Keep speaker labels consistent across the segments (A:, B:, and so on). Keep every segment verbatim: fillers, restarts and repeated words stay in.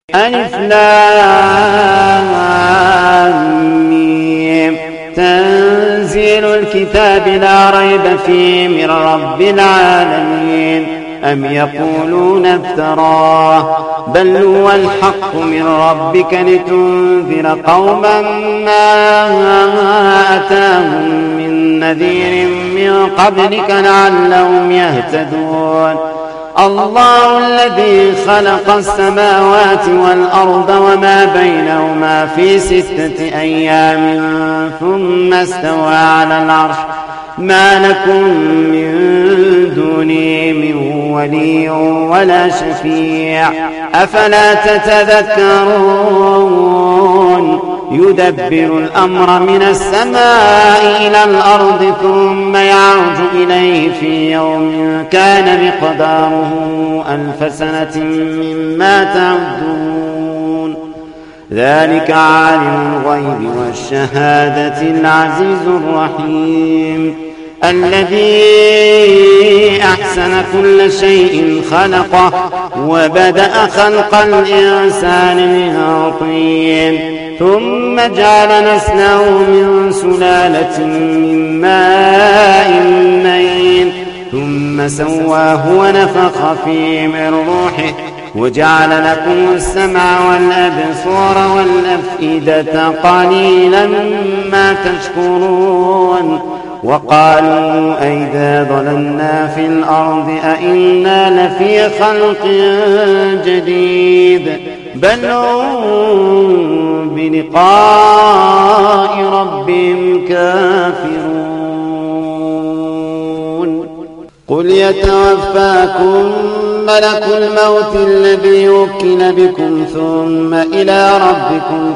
A: ألف لام ميم تنزيل الكتاب لا ريب فيه من رب العالمين. أم يقولون افتراه بل هو الحق من ربك لتنذر قوما ما أتاهم من نذير من قبلك لعلهم يهتدون. الله الذي خلق السماوات والأرض وما بينهما في ستة أيام ثم استوى على العرش ما لكم من دونه من ولي ولا شفيع أفلا تتذكرون. يدبر الأمر من السماء إلى الأرض ثم يعرج إليه في يوم كان مقداره ألف سنة مما تعدون. ذلك عالم الغيب والشهادة العزيز الرحيم الذي أحسن كل شيء خلقه وبدأ خلق الإنسان من طين ثم جعل نسله من سلالة من ماء مهين ثم سواه ونفخ فيه من روحه وجعل لكم السمع والأبصار والأفئدة قليلا ما تشكرون. وقالوا أئذا ضللنا في الأرض أئنا لفي خلق جديد بل هم بلقاء ربهم كافرون. قل يتوفاكم ملك الموت الذي وكل بكم ثم إلى ربكم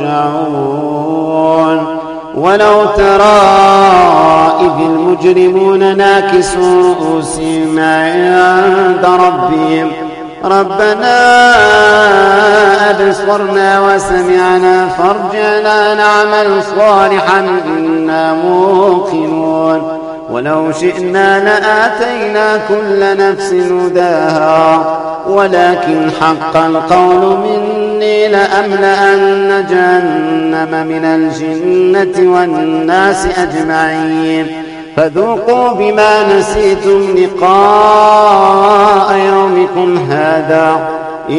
A: ترجعون. ولو ترى إذ المجرمون ناكسوا رؤوسهم عند ربهم ربنا أبصرنا وسمعنا فارجعنا نعمل صالحا إنا موقنون. ولو شئنا لآتينا كل نفس هداها ولكن حق القول مني لأملأن جهنم من الجنة والناس أجمعين فذوقوا بما نسيتم لقاء يومكم هذا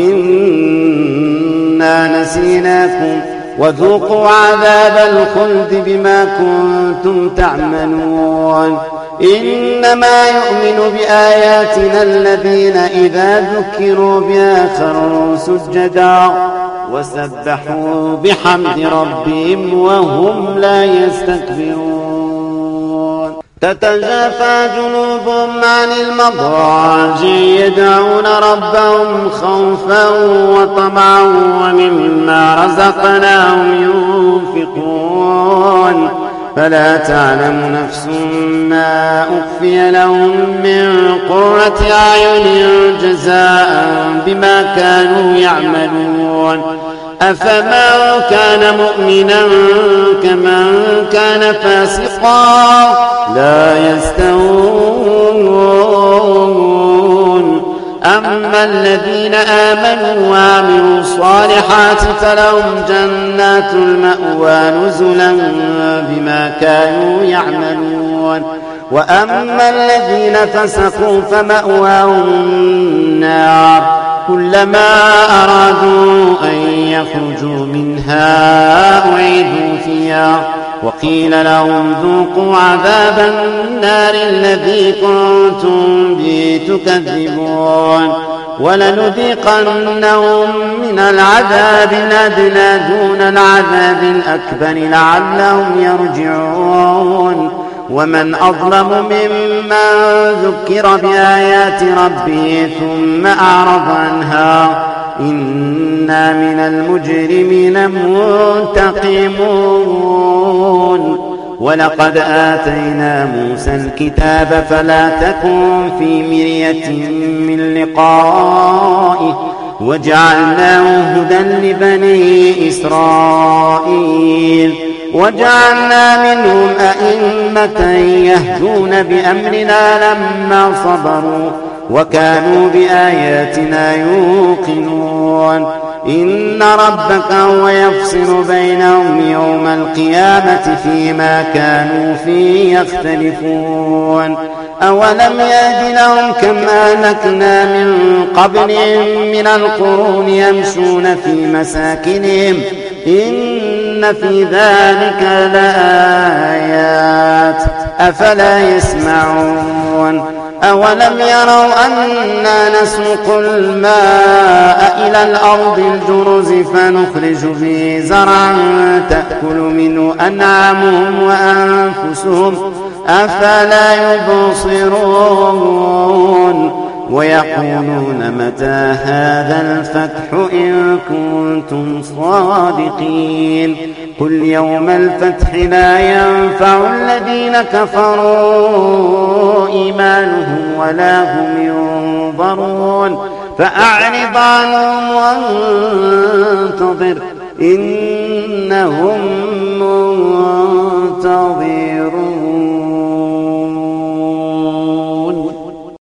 A: إنا نسيناكم وذوقوا عذاب الخلد بما كنتم تعملون. إنما يؤمن بآياتنا الذين إذا ذكروا بها خروا سجدا وسبحوا بحمد ربهم وهم لا يستكبرون. تتجافى جنوبهم عن المضاجع يدعون ربهم خوفا وطمعا ومما رزقناهم ينفقون فلا تعلم نفس ما أخفي لهم من قرة أعين جزاء بما كانوا يعملون. أفمن كان مؤمنا كمن كان فاسقا لا يستوون. أما الذين آمنوا وعملوا الصالحات فلهم جنات المأوى نزلا بما كانوا يعملون. وأما الذين فسقوا فمأواهم النار كلما أرادوا أن يخرجوا منها أعيدوا فيها وقيل لهم ذوقوا عذاب النار الذي كنتم به تكذبون. ولنذيقنهم من العذاب الأدنى دون العذاب الأكبر لعلهم يرجعون. ومن أظلم ممن ذكر بآيات ربه ثم أعرض عنها إنا من المجرمين منتقمون. ولقد آتينا موسى الكتاب فلا تكن في مرية من لقائه وجعلناه هدى لبني إسرائيل وجعلنا منهم أئمة يهدون بأمرنا لما صبروا وكانوا بآياتنا يوقنون إن ربك هو يفصل بينهم يوم القيامة فيما كانوا فيه يختلفون أولم يهد لهم كم أهلكنا من قبلهم من القرون يمشون في مساكنهم إن في ذلك لآيات أفلا يسمعون أولم يروا أنا نسوق الماء إلى الأرض الجرز فنخرج به زرعا تأكل منه أنعامهم وأنفسهم أفلا يبصرون ويقولون متى هذا الفتح إن كنتم صادقين قل يوم الفتح لا ينفع الذين كفروا إيمانهم ولا هم ينظرون فأعرض عنهم وانتظر إنهم منتظرون.